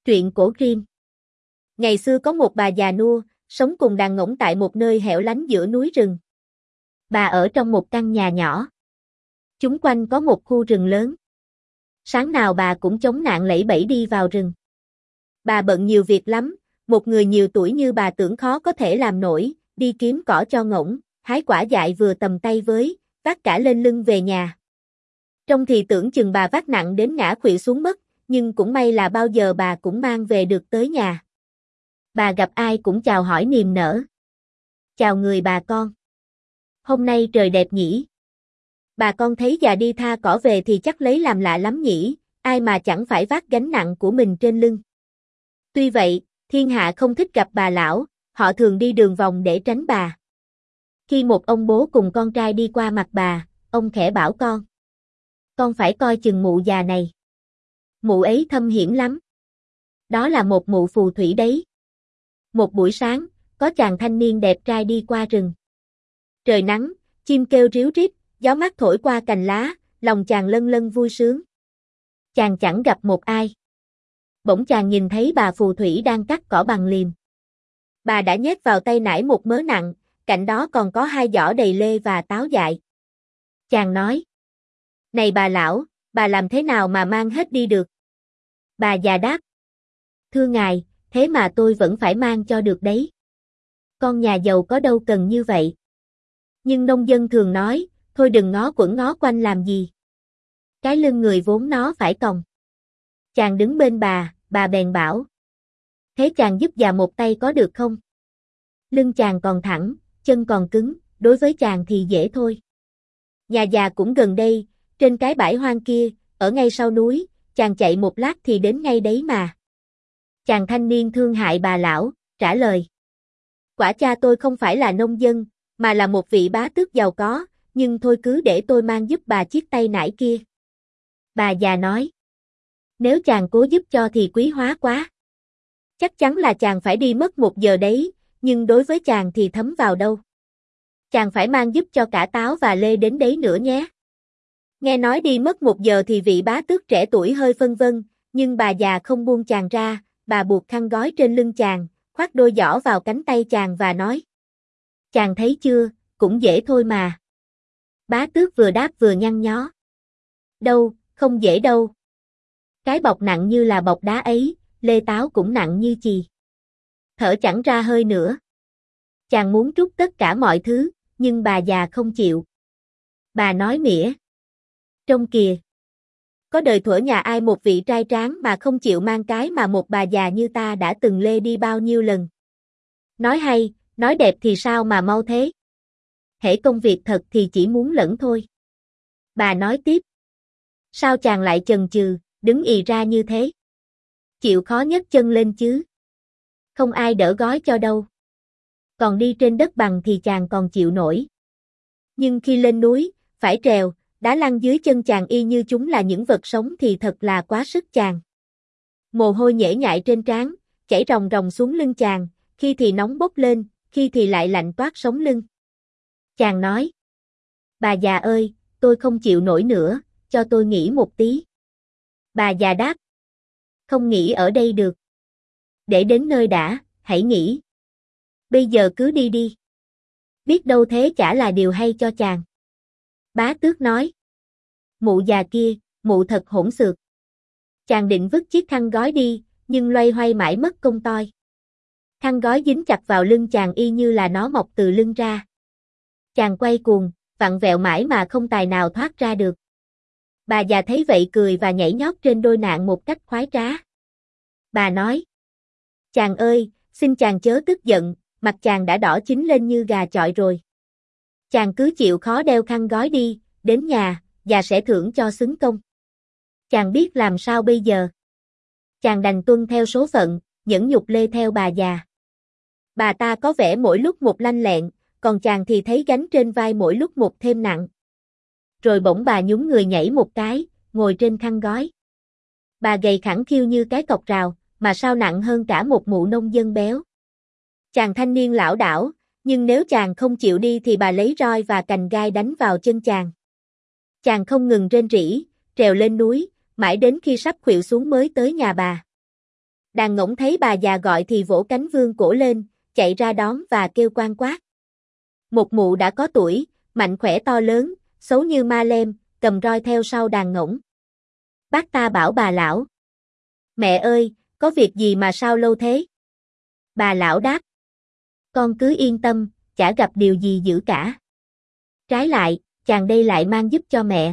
Truyện cổ Grimm. Ngày xưa có một bà già nua, sống cùng đàn ngỗng tại một nơi hẻo lánh giữa núi rừng. Bà ở trong một căn nhà nhỏ. Chung quanh có một khu rừng lớn. Sáng nào bà cũng chống nạn lẫy bẫy đi vào rừng. Bà bận nhiều việc lắm, một người nhiều tuổi như bà tưởng khó có thể làm nổi, đi kiếm cỏ cho ngỗng, hái quả dại vừa tầm tay với, vác cả lên lưng về nhà. Trông thì tưởng chừng bà vác nặng đến ngã khuỵu xuống mất, nhưng cũng may là bao giờ bà cũng mang về được tới nhà. Bà gặp ai cũng chào hỏi niềm nở. Chào người bà con. Hôm nay trời đẹp nhỉ? Bà con thấy già đi tha cỏ về thì chắc lấy làm lạ lắm nhỉ, ai mà chẳng phải vác gánh nặng của mình trên lưng. Tuy vậy, thiên hạ không thích gặp bà lão, họ thường đi đường vòng để tránh bà. Khi một ông bố cùng con trai đi qua mặt bà, ông khẽ bảo con phải coi chừng mụ già này. Mụ ấy thâm hiểm lắm. Đó là một mụ phù thủy đấy. Một buổi sáng, có chàng thanh niên đẹp trai đi qua rừng. Trời nắng, chim kêu ríu rít, gió mát thổi qua cành lá, lòng chàng lân lân vui sướng. Chàng chẳng gặp một ai. Bỗng chàng nhìn thấy bà phù thủy đang cắt cỏ bằng liềm. Bà đã nhét vào tay nải một mớ nặng, cạnh đó còn có 2 giỏ đầy lê và táo dại. Chàng nói: "Này bà lão, bà làm thế nào mà mang hết đi được?" Bà già đáp: "Thưa ngài, thế mà tôi vẫn phải mang cho được đấy. Con nhà giàu có đâu cần như vậy." Nhưng nông dân thường nói, thôi đừng ngó quẩn ngó quanh làm gì. Cái lưng người vốn nó phải còng. Chàng đứng bên bà bèn bảo: "Thế chàng giúp già một tay có được không? Lưng chàng còn thẳng, chân còn cứng, đối với chàng thì dễ thôi." Nhà già cũng gần đây, trên cái bãi hoang kia, ở ngay sau núi, chàng chạy một lát thì đến ngay đấy mà. Chàng thanh niên thương hại bà lão, trả lời: "Quả cha tôi không phải là nông dân, mà là một vị bá tước giàu có, nhưng thôi cứ để tôi mang giúp bà chiếc tay nải kia." Bà già nói: "Nếu chàng cố giúp cho thì quý hóa quá. Chắc chắn là chàng phải đi mất 1 giờ đấy, nhưng đối với chàng thì thấm vào đâu. Chàng phải mang giúp cho cả táo và lê đến đấy nữa nhé." Nghe nói đi mất 1 giờ thì vị bá tước trẻ tuổi hơi phân vân, nhưng bà già không buông chàng ra, bà buộc khăn gói trên lưng chàng, khoác đôi giỏ vào cánh tay chàng và nói: "Chàng thấy chưa, cũng dễ thôi mà." Bá tước vừa đáp vừa nhăn nhó: "Đâu, không dễ đâu. Cái bọc nặng như là bọc đá ấy, lê táo cũng nặng như chì." Thở chẳng ra hơi nữa. Chàng muốn trút tất cả mọi thứ, nhưng bà già không chịu. Bà nói mỉa: "Trông kìa, có đời thuở nhà ai một vị trai tráng mà không chịu mang cái mà một bà già như ta đã từng lê đi bao nhiêu lần. Nói hay, nói đẹp thì sao mà mau thế. Hễ công việc thật thì chỉ muốn lẫn thôi." Bà nói tiếp: "Sao chàng lại chần chừ, đứng ì ra như thế? Chịu khó nhấc chân lên chứ. Không ai đỡ gói cho đâu. Còn đi trên đất bằng thì chàng còn chịu nổi. Nhưng khi lên núi, phải trèo, đá lăn dưới chân chàng y như chúng là những vật sống thì thật là quá sức chàng." Mồ hôi nhễ nhại trên trán, chảy ròng ròng xuống lưng chàng, khi thì nóng bốc lên, khi thì lại lạnh toát sống lưng. Chàng nói: "Bà già ơi, tôi không chịu nổi nữa, cho tôi nghỉ một tí." Bà già đáp: "Không nghỉ ở đây được. Để đến nơi đã, hãy nghỉ. Bây giờ cứ đi đi. Biết đâu thế chả là điều hay cho chàng." Bá tước nói: "Mụ già kia, mụ thật hỗn xược." Chàng định vứt chiếc khăn gói đi, nhưng loay hoay mãi mất công toi. Khăn gói dính chặt vào lưng chàng y như là nó mọc từ lưng ra. Chàng quay cuồng, vặn vẹo mãi mà không tài nào thoát ra được. Bà già thấy vậy cười và nhảy nhót trên đôi nạn một cách khoái trá. Bà nói: "Chàng ơi, xin chàng chớ tức giận, mặt chàng đã đỏ chín lên như gà chọi rồi. Chàng cứ chịu khó đeo khăn gói đi, đến nhà, già sẽ thưởng cho xứng công." Chàng biết làm sao bây giờ. Chàng đành tuân theo số phận, nhẫn nhục lê theo bà già. Bà ta có vẻ mỗi lúc một lanh lẹn, còn chàng thì thấy gánh trên vai mỗi lúc một thêm nặng. Rồi bỗng bà nhún người nhảy một cái, ngồi trên khăn gói. Bà gầy khẳng khiu như cái cọc rào, mà sao nặng hơn cả một mụ nông dân béo. Chàng thanh niên lảo đảo, nhưng nếu chàng không chịu đi thì bà lấy roi và cành gai đánh vào chân chàng. Chàng không ngừng rên rỉ, trèo lên núi, mãi đến khi sắp khuỵu xuống mới tới nhà bà. Đàn ngỗng thấy bà già gọi thì vỗ cánh vươn cổ lên, chạy ra đón và kêu quan quát. Một mụ đã có tuổi, mạnh khỏe to lớn, xấu như ma lem, cầm roi theo sau đàn ngỗng. Bác ta bảo bà lão. Mẹ ơi, có việc gì mà sao lâu thế? Bà lão đáp. Con cứ yên tâm, chả gặp điều gì dữ cả. Trái lại, chàng đây lại mang giúp cho mẹ.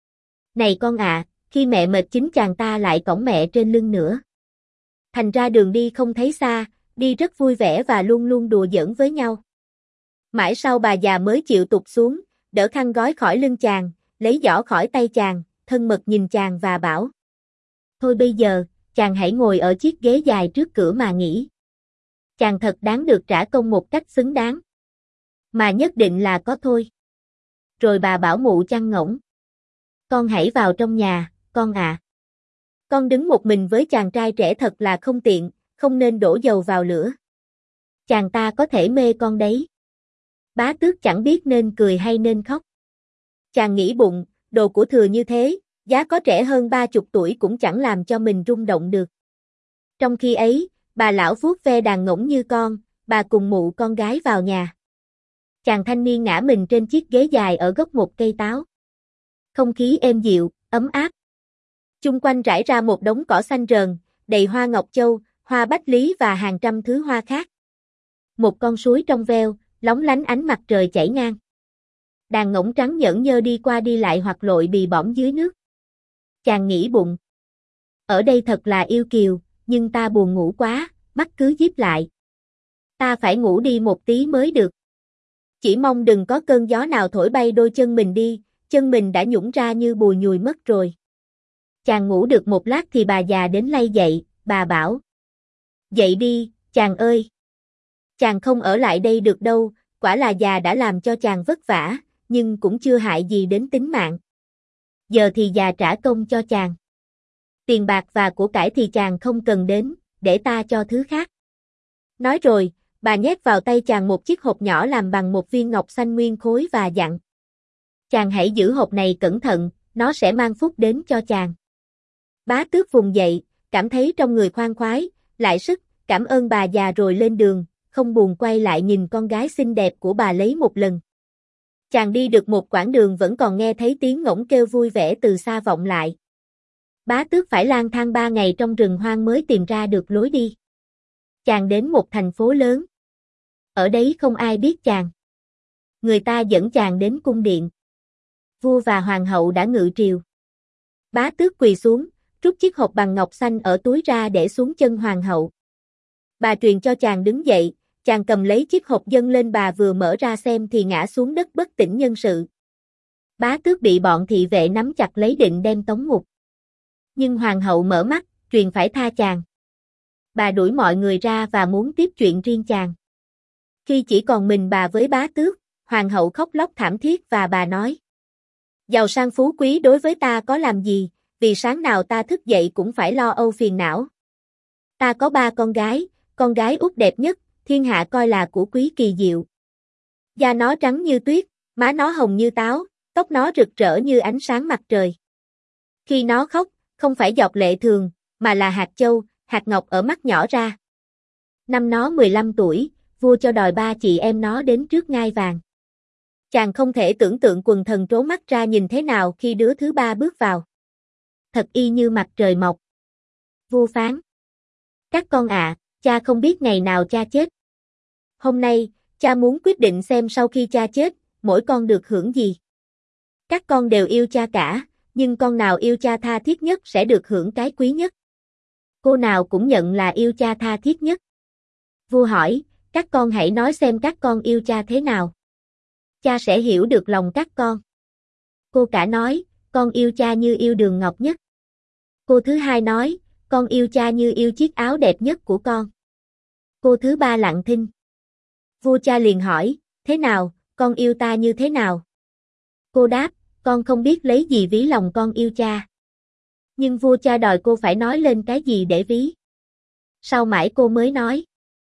Này con à, khi mẹ mệt chính chàng ta lại cõng mẹ trên lưng nữa. Thành ra đường đi không thấy xa, đi rất vui vẻ và luôn luôn đùa giỡn với nhau. Mãi sau bà già mới chịu tụt xuống, đỡ khăn gói khỏi lưng chàng, lấy giỏ khỏi tay chàng, thân mật nhìn chàng và bảo. Thôi bây giờ, chàng hãy ngồi ở chiếc ghế dài trước cửa mà nghỉ. Chàng thật đáng được trả công một cách xứng đáng. Mà nhất định là có thôi. Rồi bà bảo mụ chăn ngỗng. Con hãy vào trong nhà, con à. Con đứng một mình với chàng trai trẻ thật là không tiện, không nên đổ dầu vào lửa. Chàng ta có thể mê con đấy. Bá Tước chẳng biết nên cười hay nên khóc. Chàng nghĩ bụng, đồ của thừa như thế, giá có trẻ hơn 30 tuổi cũng chẳng làm cho mình rung động được. Trong khi ấy, bà lão vuốt ve đàn ngỗng như con, bà cùng mụ con gái vào nhà. Chàng thanh niên ngã mình trên chiếc ghế dài ở gốc một cây táo. Không khí êm dịu, ấm áp. Chung quanh rải ra một đống cỏ xanh rờn, đầy hoa ngọc châu, hoa bách lý và hàng trăm thứ hoa khác. Một con suối trong veo, lóng lánh ánh mặt trời chảy ngang. Đàn ngỗng trắng nhởn nhơ đi qua đi lại hoặc lội bì bõm dưới nước. Chàng nghĩ bụng. Ở đây thật là yêu kiều, nhưng ta buồn ngủ quá, mắt cứ díp lại. Ta phải ngủ đi một tí mới được. Chỉ mong đừng có cơn gió nào thổi bay đôi chân mình đi, chân mình đã nhũn ra như bùi nhùi mất rồi. Chàng ngủ được một lát thì bà già đến lay dậy, bà bảo. Dậy đi, chàng ơi. Chàng không ở lại đây được đâu, quả là già đã làm cho chàng vất vả, nhưng cũng chưa hại gì đến tính mạng. Giờ thì già trả công cho chàng. Tiền bạc và của cải thì chàng không cần đến, để ta cho thứ khác. Nói rồi, bà nhét vào tay chàng một chiếc hộp nhỏ làm bằng một viên ngọc xanh nguyên khối và dặn. Chàng hãy giữ hộp này cẩn thận, nó sẽ mang phúc đến cho chàng. Bá Tước vùng dậy, cảm thấy trong người khoan khoái, lại sức, cảm ơn bà già rồi lên đường, không buồn quay lại nhìn con gái xinh đẹp của bà lấy một lần. Chàng đi được một quãng đường vẫn còn nghe thấy tiếng ngỗng kêu vui vẻ từ xa vọng lại. Bá Tước phải lang thang 3 ngày trong rừng hoang mới tìm ra được lối đi. Chàng đến một thành phố lớn. Ở đấy không ai biết chàng. Người ta dẫn chàng đến cung điện. Vua và hoàng hậu đã ngự triều. Bá Tước quỳ xuống, rút chiếc hộp bằng ngọc xanh ở túi ra để xuống chân hoàng hậu. Bà truyền cho chàng đứng dậy, chàng cầm lấy chiếc hộp dâng lên bà vừa mở ra xem thì ngã xuống đất bất tỉnh nhân sự. Bá Tước bị bọn thị vệ nắm chặt lấy định đem tống ngục. Nhưng hoàng hậu mở mắt, truyền phải tha chàng. Bà đuổi mọi người ra và muốn tiếp chuyện riêng chàng. Khi chỉ còn mình bà với Bá Tước, hoàng hậu khóc lóc thảm thiết và bà nói. Giàu sang phú quý đối với ta có làm gì, vì sáng nào ta thức dậy cũng phải lo âu phiền não. Ta có 3 con gái út đẹp nhất, thiên hạ coi là của quý kỳ diệu. Da nó trắng như tuyết, má nó hồng như táo, tóc nó rực rỡ như ánh sáng mặt trời. Khi nó khóc, không phải giọt lệ thường, mà là hạt châu, hạt ngọc ở mắt nhỏ ra. Năm nó 15 tuổi, vua cho đòi 3 chị em nó đến trước ngai vàng. Chàng không thể tưởng tượng quần thần trố mắt ra nhìn thế nào khi đứa thứ 3 bước vào. Thật y như mặt trời mọc. Vua phán. Các con ạ, cha không biết ngày nào cha chết. Hôm nay, cha muốn quyết định xem sau khi cha chết, mỗi con được hưởng gì. Các con đều yêu cha cả, nhưng con nào yêu cha tha thiết nhất sẽ được hưởng cái quý nhất. Cô nào cũng nhận là yêu cha tha thiết nhất. Vua hỏi, các con hãy nói xem các con yêu cha thế nào. Cha sẽ hiểu được lòng các con. Cô cả nói, con yêu cha như yêu đường ngọc nhất. Cô thứ hai nói, con yêu cha như yêu chiếc áo đẹp nhất của con. Cô thứ ba lặng thinh. Vua cha liền hỏi, thế nào, con yêu ta như thế nào? Cô đáp, con không biết lấy gì ví lòng con yêu cha. Nhưng vua cha đòi cô phải nói lên cái gì để ví. Sau mãi cô mới nói.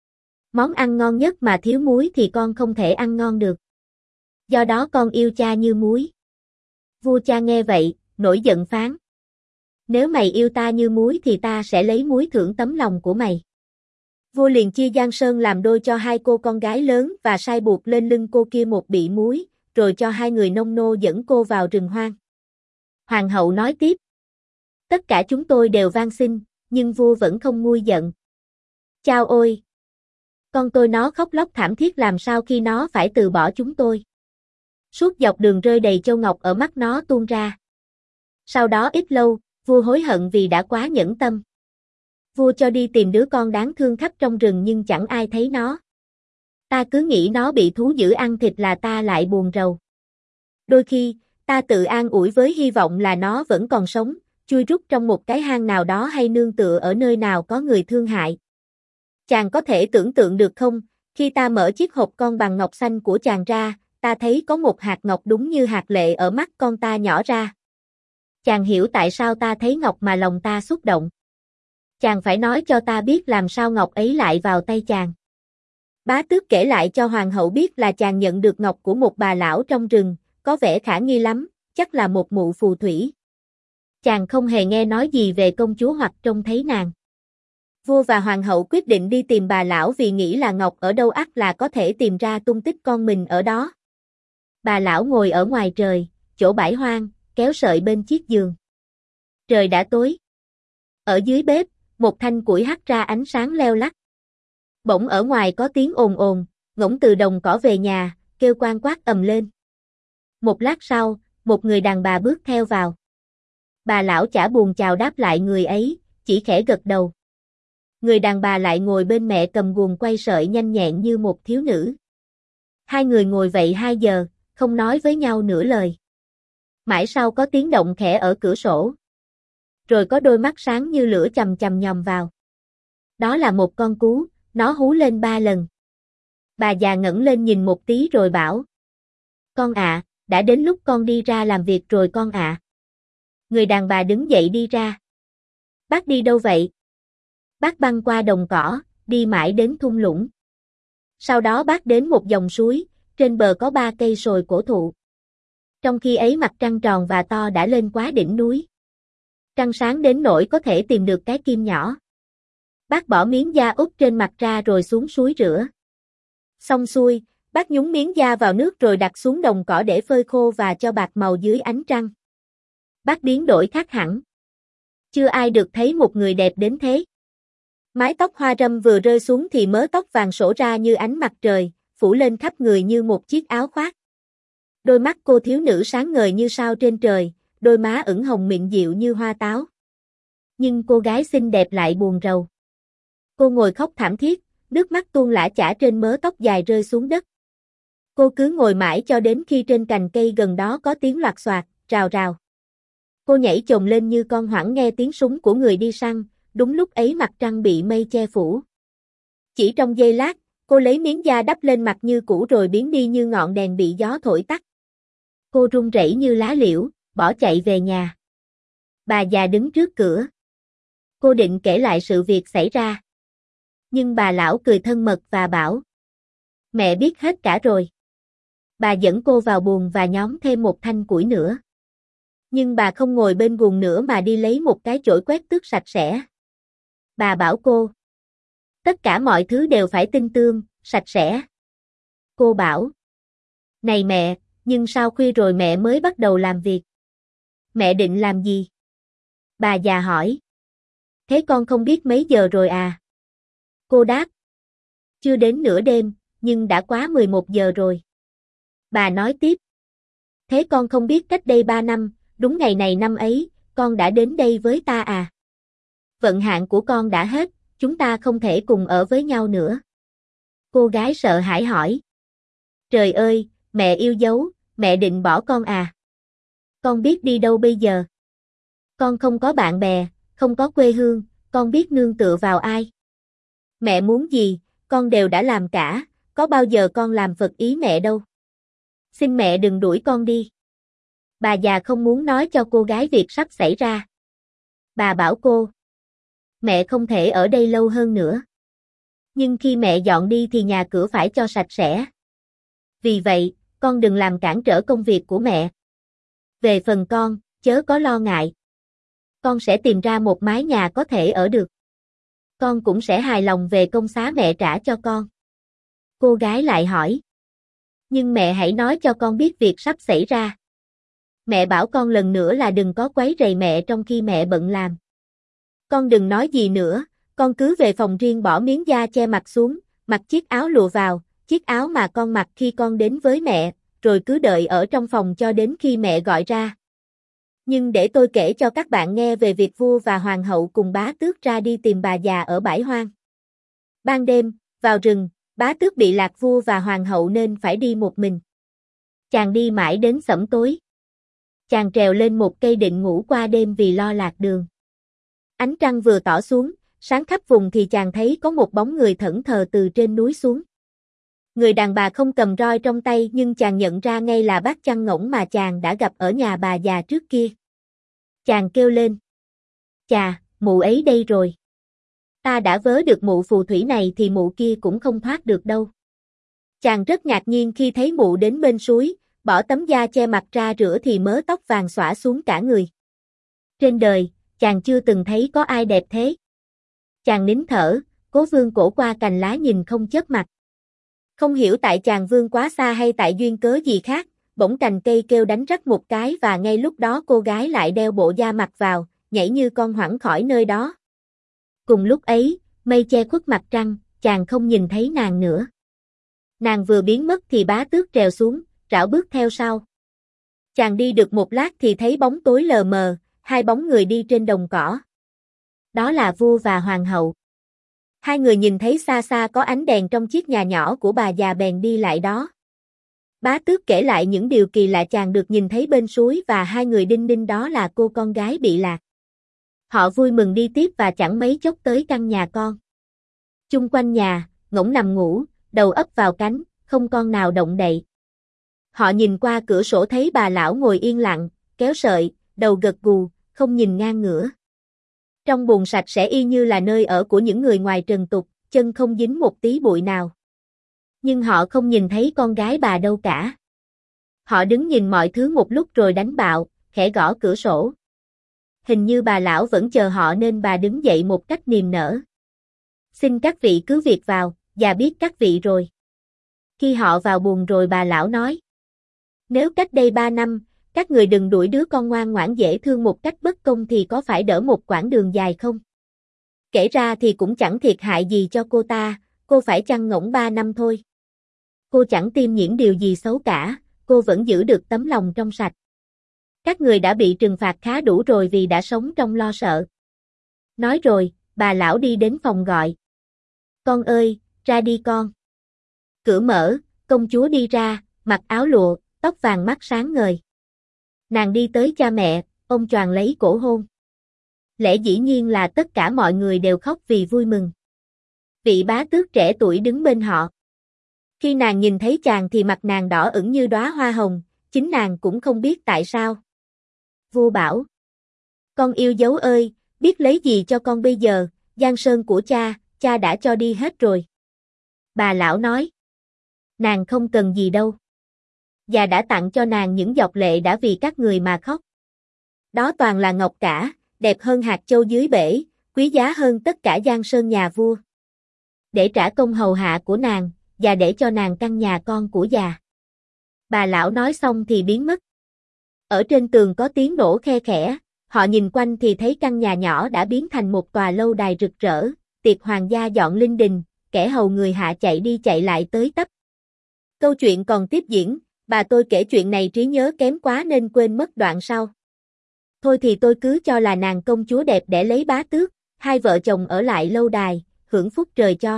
Món ăn ngon nhất mà thiếu muối thì con không thể ăn ngon được. Do đó con yêu cha như muối. Vua cha nghe vậy, nổi giận phán. Nếu mày yêu ta như muối thì ta sẽ lấy muối thưởng tấm lòng của mày. Vua liền chia Giang Sơn làm đôi cho hai cô con gái lớn và sai buộc lên lưng cô kia một bị muối, rồi cho hai người nông nô dẫn cô vào rừng hoang. Hoàng hậu nói tiếp. Tất cả chúng tôi đều van xin, nhưng vua vẫn không nguôi giận. Chao ôi! Con tôi nó khóc lóc thảm thiết làm sao khi nó phải từ bỏ chúng tôi. Suốt dọc đường rơi đầy châu ngọc ở mắt nó tuôn ra. Sau đó ít lâu, vua hối hận vì đã quá nhẫn tâm. Vua cho đi tìm đứa con đáng thương khắp trong rừng nhưng chẳng ai thấy nó. Ta cứ nghĩ nó bị thú dữ ăn thịt là ta lại buồn rầu. Đôi khi, ta tự an ủi với hy vọng là nó vẫn còn sống, chui rút trong một cái hang nào đó hay nương tựa ở nơi nào có người thương hại. Chàng có thể tưởng tượng được không, khi ta mở chiếc hộp con bằng ngọc xanh của chàng ra, ta thấy có một hạt ngọc đúng như hạt lệ ở mắt con ta nhỏ ra. Chàng hiểu tại sao ta thấy ngọc mà lòng ta xúc động. Chàng phải nói cho ta biết làm sao ngọc ấy lại vào tay chàng. Bá tước kể lại cho hoàng hậu biết là chàng nhận được ngọc của một bà lão trong rừng, có vẻ khả nghi lắm, chắc là một mụ phù thủy. Chàng không hề nghe nói gì về công chúa hoặc trông thấy nàng. Vua và hoàng hậu quyết định đi tìm bà lão vì nghĩ là ngọc ở đâu ắt là có thể tìm ra tung tích con mình ở đó. Bà lão ngồi ở ngoài trời, chỗ bãi hoang, kéo sợi bên chiếc giường. Trời đã tối. Ở dưới bếp, một thanh củi hắt ra ánh sáng leo lắt. Bỗng ở ngoài có tiếng ồn ồn, ngỗng từ đồng cỏ về nhà, kêu quan quát ầm lên. Một lát sau, một người đàn bà bước theo vào. Bà lão chả buồn chào đáp lại người ấy, chỉ khẽ gật đầu. Người đàn bà lại ngồi bên mẹ cầm guồng quay sợi nhanh nhẹn như một thiếu nữ. Hai người ngồi vậy 2 giờ, không nói với nhau nửa lời. Mãi sau có tiếng động khẽ ở cửa sổ. Rồi có đôi mắt sáng như lửa chằm chằm nhòm vào. Đó là một con cú, nó hú lên 3 lần. Bà già ngẩng lên nhìn một tí rồi bảo. Con ạ, đã đến lúc con đi ra làm việc rồi con ạ. Người đàn bà đứng dậy đi ra. Bác đi đâu vậy? Bác băng qua đồng cỏ, đi mãi đến thung lũng. Sau đó bác đến một dòng suối, trên bờ có 3 cây sồi cổ thụ. Trong khi ấy mặt trăng tròn và to đã lên quá đỉnh núi. Trăng sáng đến nỗi có thể tìm được cái kim nhỏ. Bác bỏ miếng da úp trên mặt ra rồi xuống suối rửa. Xong xuôi, bác nhúng miếng da vào nước rồi đặt xuống đồng cỏ để phơi khô và cho bạc màu dưới ánh trăng. Bác biến đổi khác hẳn. Chưa ai được thấy một người đẹp đến thế. Mái tóc hoa râm vừa rơi xuống thì mớ tóc vàng sổ ra như ánh mặt trời, phủ lên khắp người như một chiếc áo khoác. Đôi mắt cô thiếu nữ sáng ngời như sao trên trời, đôi má ửng hồng mịn dịu như hoa táo. Nhưng cô gái xinh đẹp lại buồn rầu. Cô ngồi khóc thảm thiết, nước mắt tuôn lã chả trên mớ tóc dài rơi xuống đất. Cô cứ ngồi mãi cho đến khi trên cành cây gần đó có tiếng loạt xoạt, rào rào. Cô nhảy chồm lên như con hoảng nghe tiếng súng của người đi săn, đúng lúc ấy mặt trăng bị mây che phủ. Chỉ trong giây lát, cô lấy miếng da đắp lên mặt như cũ rồi biến đi như ngọn đèn bị gió thổi tắt. Cô run rẩy như lá liễu, bỏ chạy về nhà. Bà già đứng trước cửa. Cô định kể lại sự việc xảy ra. Nhưng bà lão cười thân mật và bảo. Mẹ biết hết cả rồi. Bà dẫn cô vào buồng và nhóm thêm một thanh củi nữa. Nhưng bà không ngồi bên guồng nữa mà đi lấy một cái chổi quét tước sạch sẽ. Bà bảo cô. Tất cả mọi thứ đều phải tinh tươm, sạch sẽ. Cô bảo. Này mẹ, nhưng sao khuya rồi mẹ mới bắt đầu làm việc? Mẹ định làm gì? Bà già hỏi. Thế con không biết mấy giờ rồi à? Cô đáp. Chưa đến nửa đêm, nhưng đã quá 11 giờ rồi. Bà nói tiếp. Thế con không biết cách đây 3 năm, đúng ngày này năm ấy, con đã đến đây với ta à? Vận hạn của con đã hết, chúng ta không thể cùng ở với nhau nữa. Cô gái sợ hãi hỏi. Trời ơi, mẹ yêu dấu, mẹ định bỏ con à? Con biết đi đâu bây giờ? Con không có bạn bè, không có quê hương, con biết nương tựa vào ai? Mẹ muốn gì, con đều đã làm cả, có bao giờ con làm phật ý mẹ đâu. Xin mẹ đừng đuổi con đi. Bà già không muốn nói cho cô gái việc sắp xảy ra. Bà bảo cô. Mẹ không thể ở đây lâu hơn nữa. Nhưng khi mẹ dọn đi thì nhà cửa phải cho sạch sẽ. Vì vậy, con đừng làm cản trở công việc của mẹ. Về phần con, chớ có lo ngại. Con sẽ tìm ra một mái nhà có thể ở được. Con cũng sẽ hài lòng về công xá mẹ trả cho con. Cô gái lại hỏi. Nhưng mẹ hãy nói cho con biết việc sắp xảy ra. Mẹ bảo con lần nữa là đừng có quấy rầy mẹ trong khi mẹ bận làm. Con đừng nói gì nữa, con cứ về phòng riêng bỏ miếng da che mặt xuống, mặc chiếc áo lụa vào, chiếc áo mà con mặc khi con đến với mẹ, rồi cứ đợi ở trong phòng cho đến khi mẹ gọi ra. Nhưng để tôi kể cho các bạn nghe về việc vua và hoàng hậu cùng bá tước ra đi tìm bà già ở bãi hoang. Ban đêm, vào rừng, bá tước bị lạc vua và hoàng hậu nên phải đi một mình. Chàng đi mãi đến sẫm tối. Chàng trèo lên một cây định ngủ qua đêm vì lo lạc đường. Ánh trăng vừa tỏ xuống, sáng khắp vùng thì chàng thấy có một bóng người thẫn thờ từ trên núi xuống. Người đàn bà không cầm roi trong tay nhưng chàng nhận ra ngay là bác chăn ngỗng mà chàng đã gặp ở nhà bà già trước kia. Chàng kêu lên. Chà, mụ ấy đây rồi. Ta đã vớ được mụ phù thủy này thì mụ kia cũng không thoát được đâu. Chàng rất ngạc nhiên khi thấy mụ đến bên suối, bỏ tấm da che mặt ra rửa thì mớ tóc vàng xõa xuống cả người. Trên đời, chàng chưa từng thấy có ai đẹp thế. Chàng nín thở, cố vươn cổ qua cành lá nhìn không chớp mặt. Không hiểu tại chàng vươn quá xa hay tại duyên cớ gì khác, bỗng cành cây kêu đánh rắc một cái và ngay lúc đó cô gái lại đeo bộ da mặt vào, nhảy như con hoảng khỏi nơi đó. Cùng lúc ấy, mây che khuất mặt trăng, chàng không nhìn thấy nàng nữa. Nàng vừa biến mất thì bá tước trèo xuống, rảo bước theo sau. Chàng đi được một lát thì thấy bóng tối lờ mờ, hai bóng người đi trên đồng cỏ. Đó là vua và hoàng hậu. Hai người nhìn thấy xa xa có ánh đèn trong chiếc nhà nhỏ của bà già bèn đi lại đó. Bá tước kể lại những điều kỳ lạ chàng được nhìn thấy bên suối và hai người đinh ninh đó là cô con gái bị lạc. Họ vui mừng đi tiếp và chẳng mấy chốc tới căn nhà con. Chung quanh nhà, ngỗng nằm ngủ, đầu ấp vào cánh, không con nào động đậy. Họ nhìn qua cửa sổ thấy bà lão ngồi yên lặng, kéo sợi, đầu gật gù, không nhìn ngang ngửa. Trong buồng sạch sẽ y như là nơi ở của những người ngoài trần tục, chân không dính một tí bụi nào. Nhưng họ không nhìn thấy con gái bà đâu cả. Họ đứng nhìn mọi thứ một lúc rồi đánh bạo, khẽ gõ cửa sổ. Hình như bà lão vẫn chờ họ nên bà đứng dậy một cách niềm nở. Xin các vị cứ việc vào, già biết các vị rồi. Khi họ vào buồng rồi bà lão nói. Nếu cách đây 3 năm, các người đừng đuổi đứa con ngoan ngoãn dễ thương một cách bất công thì có phải đỡ một quãng đường dài không? Kể ra thì cũng chẳng thiệt hại gì cho cô ta, cô phải chăn ngỗng 3 năm thôi. Cô chẳng tiêm nhiễm điều gì xấu cả, cô vẫn giữ được tấm lòng trong sạch. Các người đã bị trừng phạt khá đủ rồi vì đã sống trong lo sợ. Nói rồi, bà lão đi đến phòng gọi. Con ơi, ra đi con. Cửa mở, công chúa đi ra, mặc áo lụa, tóc vàng mắt sáng ngời. Nàng đi tới cha mẹ, ông choàng lấy cổ hôn. Lẽ dĩ nhiên là tất cả mọi người đều khóc vì vui mừng. Vị bá tước trẻ tuổi đứng bên họ. Khi nàng nhìn thấy chàng thì mặt nàng đỏ ửng như đóa hoa hồng, chính nàng cũng không biết tại sao. Vua bảo. Con yêu dấu ơi, biết lấy gì cho con bây giờ, giang sơn của cha đã cho đi hết rồi. Bà lão nói. Nàng không cần gì đâu. Già đã tặng cho nàng những giọt lệ đã vì các người mà khóc. Đó toàn là ngọc cả, đẹp hơn hạt châu dưới bể, quý giá hơn tất cả giang sơn nhà vua. Để trả công hầu hạ của nàng, và để cho nàng căn nhà con của già. Bà lão nói xong thì biến mất. Ở trên tường có tiếng nổ khe khẽ, họ nhìn quanh thì thấy căn nhà nhỏ đã biến thành một tòa lâu đài rực rỡ, tiệc hoàng gia dọn linh đình, kẻ hầu người hạ chạy đi chạy lại tới tấp. Câu chuyện còn tiếp diễn, bà tôi kể chuyện này trí nhớ kém quá nên quên mất đoạn sau. Thôi thì tôi cứ cho là nàng công chúa đẹp để lấy bá tước, hai vợ chồng ở lại lâu đài, hưởng phúc trời cho.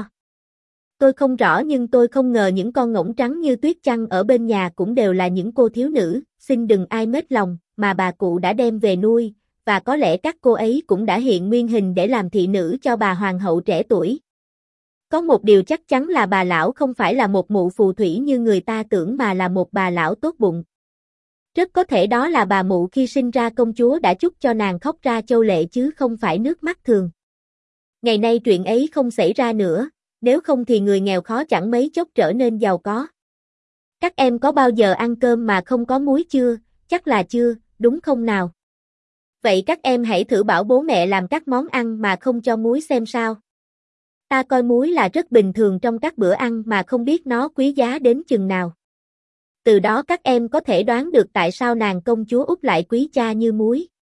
Tôi không rõ nhưng tôi không ngờ những con ngỗng trắng như tuyết chăng ở bên nhà cũng đều là những cô thiếu nữ, xin đừng ai mết lòng, mà bà cụ đã đem về nuôi, và có lẽ các cô ấy cũng đã hiện nguyên hình để làm thị nữ cho bà hoàng hậu trẻ tuổi. Có một điều chắc chắn là bà lão không phải là một mụ phù thủy như người ta tưởng mà là một bà lão tốt bụng. Rất có thể đó là bà mụ khi sinh ra công chúa đã chúc cho nàng khóc ra châu lệ chứ không phải nước mắt thường. Ngày nay chuyện ấy không xảy ra nữa, nếu không thì người nghèo khó chẳng mấy chốc trở nên giàu có. Các em có bao giờ ăn cơm mà không có muối chưa? Chắc là chưa, đúng không nào? Vậy các em hãy thử bảo bố mẹ làm các món ăn mà không cho muối xem sao. Ta coi muối là rất bình thường trong các bữa ăn mà không biết nó quý giá đến chừng nào. Từ đó các em có thể đoán được tại sao nàng công chúa Úc lại quý cha như muối.